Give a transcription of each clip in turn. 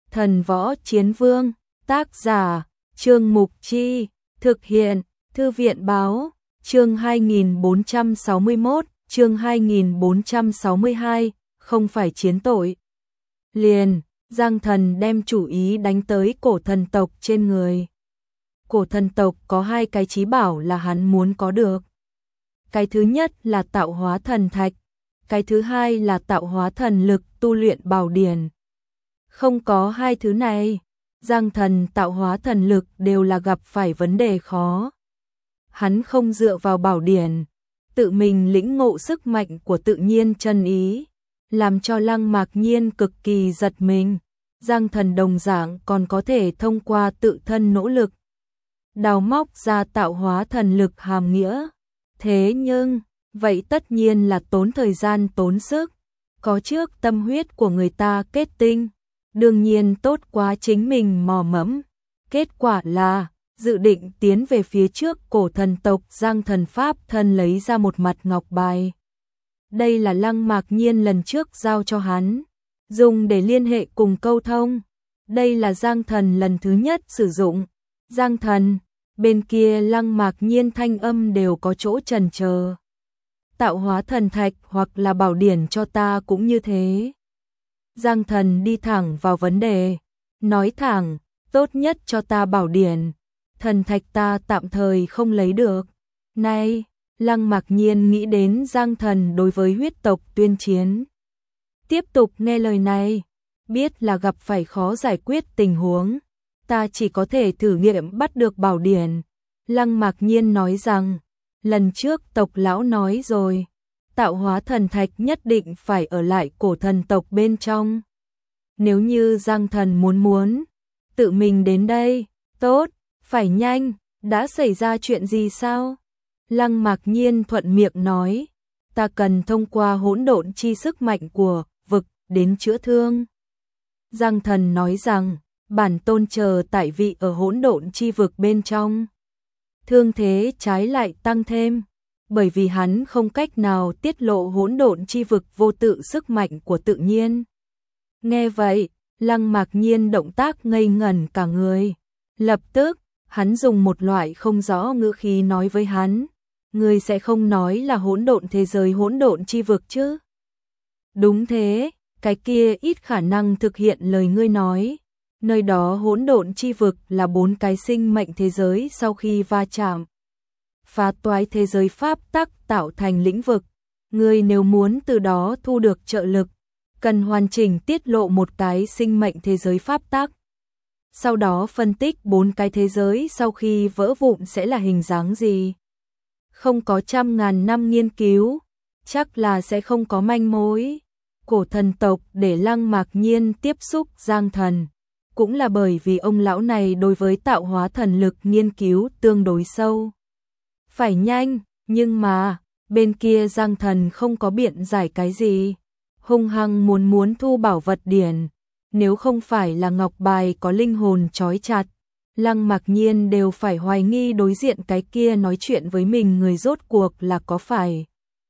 Thần Võ Chiến Vương, tác giả, Trương Mục Chi, thực hiện, Thư viện Báo, chương 2461, chương 2462, không phải chiến tội. Liền, Giang Thần đem chủ ý đánh tới cổ thần tộc trên người. Cổ thần tộc có hai cái chí bảo là hắn muốn có được. Cái thứ nhất là tạo hóa thần thạch, cái thứ hai là tạo hóa thần lực tu luyện bảo điển. Không có hai thứ này, Giang Thần tạo hóa thần lực đều là gặp phải vấn đề khó. Hắn không dựa vào bảo điển, tự mình lĩnh ngộ sức mạnh của tự nhiên chân ý, làm cho Lăng Mạc Nhiên cực kỳ giật mình. Giang Thần đồng dạng còn có thể thông qua tự thân nỗ lực đào móc ra tạo hóa thần lực hàm nghĩa. Thế nhưng, vậy tất nhiên là tốn thời gian tốn sức, có trước tâm huyết của người ta kết tinh, đương nhiên tốt quá chính mình mò mẫm. Kết quả là, dự định tiến về phía trước cổ thần tộc, Giang Thần pháp thân lấy ra một mặt ngọc bài. Đây là Lăng Mạc Nhiên lần trước giao cho hắn, dùng để liên hệ cùng câu thông. Đây là Giang Thần lần thứ nhất sử dụng. Giang Thần, bên kia Lăng Mạc Nhiên thanh âm đều có chỗ chần chờ. Tạo hóa thần thạch hoặc là bảo điển cho ta cũng như thế. Giang Thần đi thẳng vào vấn đề, nói thẳng, tốt nhất cho ta bảo điển, thần thạch ta tạm thời không lấy được. Này, Lăng Mạc Nhiên nghĩ đến Giang Thần đối với huyết tộc tuyên chiến. Tiếp tục nghe lời này, biết là gặp phải khó giải quyết tình huống, ta chỉ có thể thử nghiệm bắt được bảo điển. Lăng Mạc Nhiên nói rằng, lần trước tộc lão nói rồi, tạo hóa thần thạch nhất định phải ở lại cổ thần tộc bên trong. Nếu như Giang Thần muốn tự mình đến đây, tốt, phải nhanh, đã xảy ra chuyện gì sao? Lăng Mạc Nhiên thuận miệng nói, ta cần thông qua hỗn độn chi sức mạnh của vực đến chữa thương. Giang Thần nói rằng, bản tôn chờ tại vị ở hỗn độn chi vực bên trong. Thương thế trái lại tăng thêm, bởi vì hắn không cách nào tiết lộ hỗn độn chi vực vô tự sức mạnh của tự nhiên. Nghe vậy, Lăng Mạc Nhiên động tác ngây ngẩn cả người. Lập tức, hắn dùng một loại không rõ ngữ khí nói với hắn, ngươi sẽ không nói là hỗn độn thế giới hỗn độn chi vực chứ? Đúng thế, cái kia ít khả năng thực hiện lời ngươi nói. Nơi đó hỗn độn chi vực là 4 cái sinh mệnh thế giới sau khi va chạm, phá toái thế giới pháp tắc tạo thành lĩnh vực. Ngươi nếu muốn từ đó thu được trợ lực, cần hoàn chỉnh tiết lộ một cái sinh mệnh thế giới pháp tắc. Sau đó phân tích 4 cái thế giới sau khi vỡ vụn sẽ là hình dáng gì. Không có trăm ngàn năm nghiên cứu, chắc là sẽ không có manh mối. Cổ thần tộc để Lăng Mạc Nhiên tiếp xúc Giang Thần, cũng là bởi vì ông lão này đối với tạo hóa thần lực nghiên cứu tương đối sâu. Phải nhanh, nhưng mà, bên kia Giang Thần không có biện giải cái gì. Hung hăng muốn thu bảo vật điển, nếu không phải là ngọc bài có linh hồn trói chặt, Lăng Mạc Nhiên đều phải hoài nghi đối diện cái kia nói chuyện với mình người rốt cuộc là có phải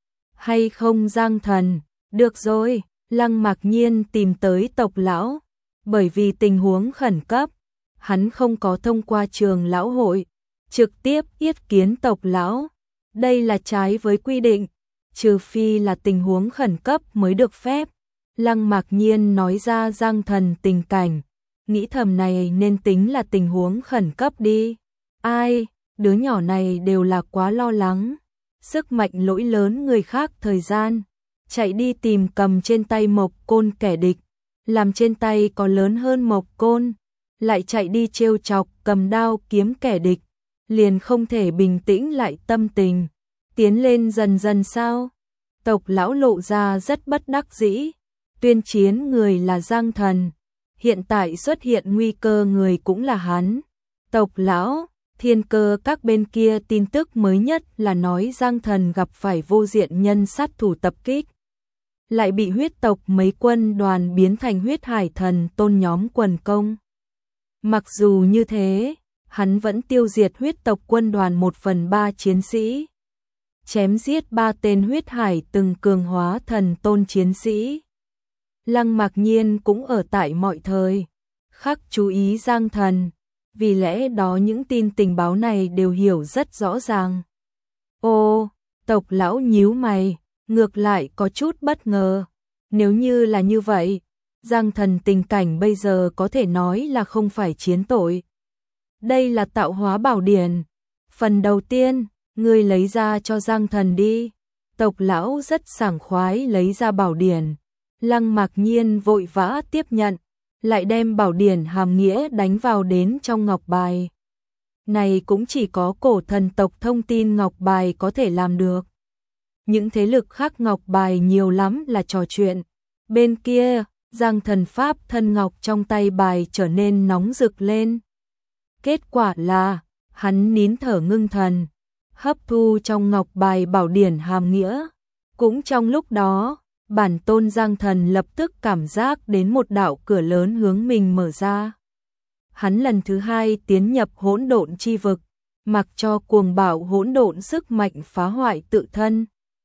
hay không Giang Thần. Được rồi, Lăng Mạc Nhiên tìm tới tộc lão, bởi vì tình huống khẩn cấp, hắn không có thông qua trường lão hội, trực tiếp yết kiến tộc lão. Đây là trái với quy định, trừ phi là tình huống khẩn cấp mới được phép. Lăng Mạc Nhiên nói ra Giang Thần tình cảnh, nghĩ thầm này nên tính là tình huống khẩn cấp đi. Ai, đứa nhỏ này đều là quá lo lắng, sức mạnh lỗi lớn người khác thời gian, chạy đi tìm cầm trên tay mộc côn kẻ địch, làm trên tay có lớn hơn mộc côn, lại chạy đi trêu chọc cầm đao kiếm kẻ địch, liền không thể bình tĩnh lại tâm tình, tiến lên dần dần sao? Tộc lão lộ ra rất bất đắc dĩ, tuyên chiến người là Giang Thần, hiện tại xuất hiện nguy cơ người cũng là hắn. Tộc lão, Thiên Cơ các bên kia tin tức mới nhất là nói Giang Thần gặp phải vô diện nhân sát thủ tập kích, lại bị huyết tộc mấy quân đoàn biến thành huyết hải thần tôn nhóm quần công. Mặc dù như thế, hắn vẫn tiêu diệt huyết tộc quân đoàn 1/3 chiến sĩ, chém giết 3 tên huyết hải từng cường hóa thần tôn chiến sĩ. Lăng Mạc Nhiên cũng ở tại mọi thời khắc chú ý Giang Thần, vì lẽ đó những tin tình báo này đều hiểu rất rõ ràng. Ô, Tộc lão nhíu mày, ngược lại có chút bất ngờ. Nếu như là như vậy, Giang Thần tình cảnh bây giờ có thể nói là không phải chiến tội. Đây là tạo hóa bảo điển. Phần đầu tiên, ngươi lấy ra cho Giang Thần đi. Tộc lão rất sảng khoái lấy ra bảo điển. Lăng Mạc Nhiên vội vã tiếp nhận, lại đem bảo điển hàm nghĩa đánh vào đến trong ngọc bài. Này cũng chỉ có cổ thần tộc thông tin ngọc bài có thể làm được. Những thế lực khác ngọc bài nhiều lắm là trò chuyện. Bên kia, Giang Thần pháp thân ngọc trong tay bài trở nên nóng rực lên. Kết quả là, hắn nín thở ngưng thần, hấp thu trong ngọc bài bảo điển hàm nghĩa. Cũng trong lúc đó, bản tôn Giang Thần lập tức cảm giác đến một đạo cửa lớn hướng mình mở ra. Hắn lần thứ hai tiến nhập hỗn độn chi vực, mặc cho cuồng bạo hỗn độn sức mạnh phá hoại tự thân.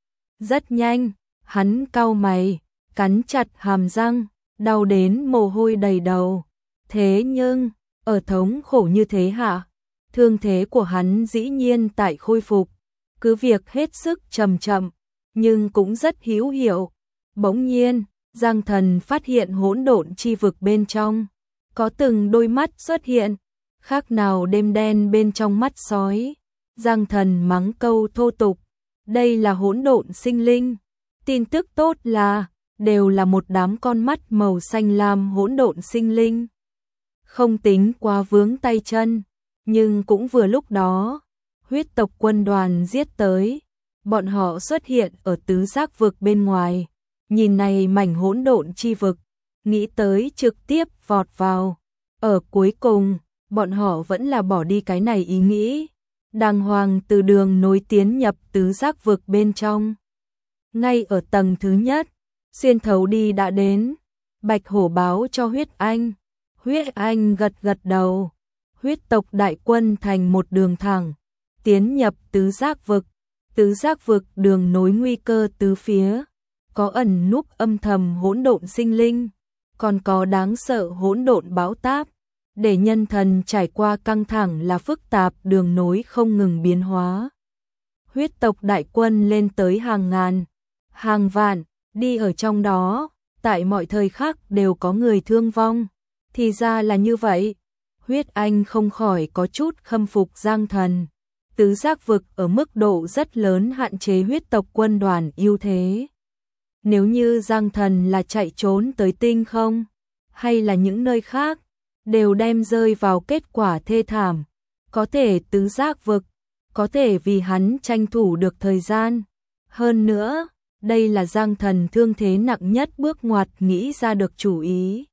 Rất nhanh, hắn cau mày, cắn chặt hàm răng, đau đến mồ hôi đầy đầu. Thế nhưng, ở thống khổ như thế hạ, thương thế của hắn dĩ nhiên tại khôi phục, cứ việc hết sức chậm chậm, nhưng cũng rất hữu hiệu. Bỗng nhiên, Giang Thần phát hiện hỗn độn chi vực bên trong, có từng đôi mắt xuất hiện, khác nào đêm đen bên trong mắt sói. Giang Thần mắng câu thô tục, đây là hỗn độn sinh linh. Tin tức tốt là, đều là một đám con mắt màu xanh lam hỗn độn sinh linh. Không tính quá vướng tay chân, nhưng cũng vừa lúc đó, huyết tộc quân đoàn giết tới. Bọn họ xuất hiện ở tứ giác vực bên ngoài, nhìn này mảnh hỗn độn chi vực, nghĩ tới trực tiếp vọt vào. Ở cuối cùng, bọn họ vẫn là bỏ đi cái này ý nghĩ, đàng hoàng từ đường nối tiến nhập tứ giác vực bên trong. Ngay ở tầng thứ nhất, xuyên thấu đi đã đến, Bạch Hổ báo cho Huyết Anh. Huyết Anh gật gật đầu, huyết tộc đại quân thành một đường thẳng, tiến nhập tứ giác vực. Tứ giác vực đường nối nguy cơ tứ phía, có ẩn núp âm thầm hỗn độn sinh linh, còn có đáng sợ hỗn độn bão táp, để nhân thần trải qua căng thẳng là phức tạp đường nối không ngừng biến hóa. Huyết tộc đại quân lên tới hàng ngàn, hàng vạn, đi ở trong đó, tại mọi thời khắc đều có người thương vong. Thì ra là như vậy, Huyết Anh không khỏi có chút khâm phục Giang Thần. Tứ giác vực ở mức độ rất lớn hạn chế huyết tộc quân đoàn ưu thế. Nếu như Giang Thần là chạy trốn tới tinh không, hay là những nơi khác, đều đem rơi vào kết quả thê thảm. Có thể tứ giác vực, có thể vì hắn tranh thủ được thời gian. Hơn nữa, đây là Giang Thần thương thế nặng nhất bước ngoặt nghĩ ra được chủ ý.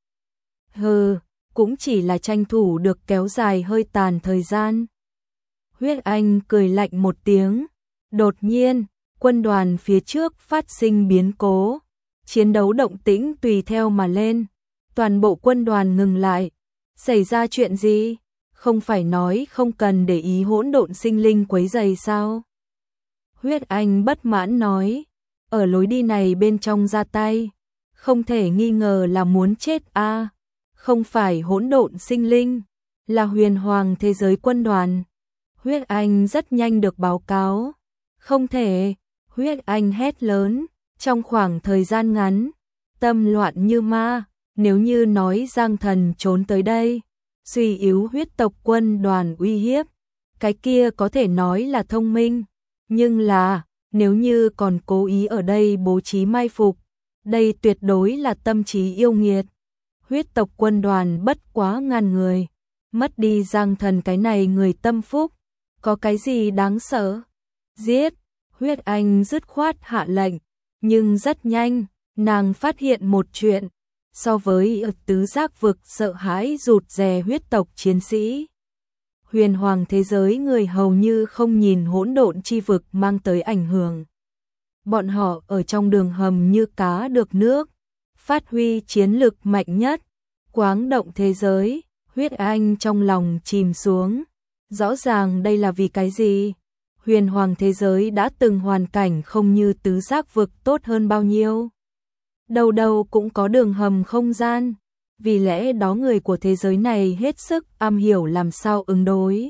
Cũng chỉ là tranh thủ được kéo dài hơi tàn thời gian. Huyết Anh cười lạnh một tiếng. Đột nhiên, quân đoàn phía trước phát sinh biến cố. Chiến đấu động tĩnh tùy theo mà lên. Toàn bộ quân đoàn ngừng lại. Xảy ra chuyện gì? Không phải nói không cần để ý hỗn độn sinh linh quấy rầy sao? Huyết Anh bất mãn nói. Ở lối đi này bên trong ra tay. Không thể nghi ngờ là muốn chết a. Không phải hỗn độn sinh linh, là huyền hoàng thế giới quân đoàn. Huyết Anh rất nhanh được báo cáo. Không thể, Huyết Anh hét lớn, trong khoảng thời gian ngắn, tâm loạn như ma. Nếu như nói Giang Thần trốn tới đây, suy yếu huyết tộc quân đoàn uy hiếp, cái kia có thể nói là thông minh. Nhưng là, nếu như còn cố ý ở đây bố trí mai phục, đây tuyệt đối là tâm trí yêu nghiệt. Huyết tộc quân đoàn bất quá ngàn người, mất đi Giang Thần cái này người tâm phúc, có cái gì đáng sợ? Giết! Huyết Anh dứt khoát hạ lệnh, nhưng rất nhanh, nàng phát hiện một chuyện, so với tứ giác vực sợ hãi rụt rè huyết tộc chiến sĩ. Huyền hoàng thế giới người hầu như không nhìn hỗn độn chi vực mang tới ảnh hưởng. Bọn họ ở trong đường hầm như cá được nước, phát huy chiến lực mạnh nhất, quáng động thế giới. Huyết Anh trong lòng chìm xuống. Rõ ràng đây là vì cái gì? Huyền hoàng thế giới đã từng hoàn cảnh không như tứ giác vực tốt hơn bao nhiêu. Đầu đầu cũng có đường hầm không gian. vì lẽ đó người của thế giới này hết sức am hiểu làm sao ứng đối.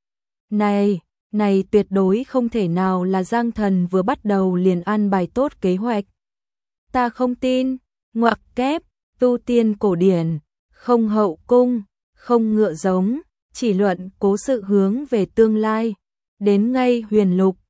Này tuyệt đối không thể nào là Giang Thần vừa bắt đầu liền an bài tốt kế hoạch. Ta không tin, ngoặc kép, tu tiên cổ điển, không hậu cung, không ngựa giống, chỉ luận cố sự hướng về tương lai. Đến ngay huyền lục,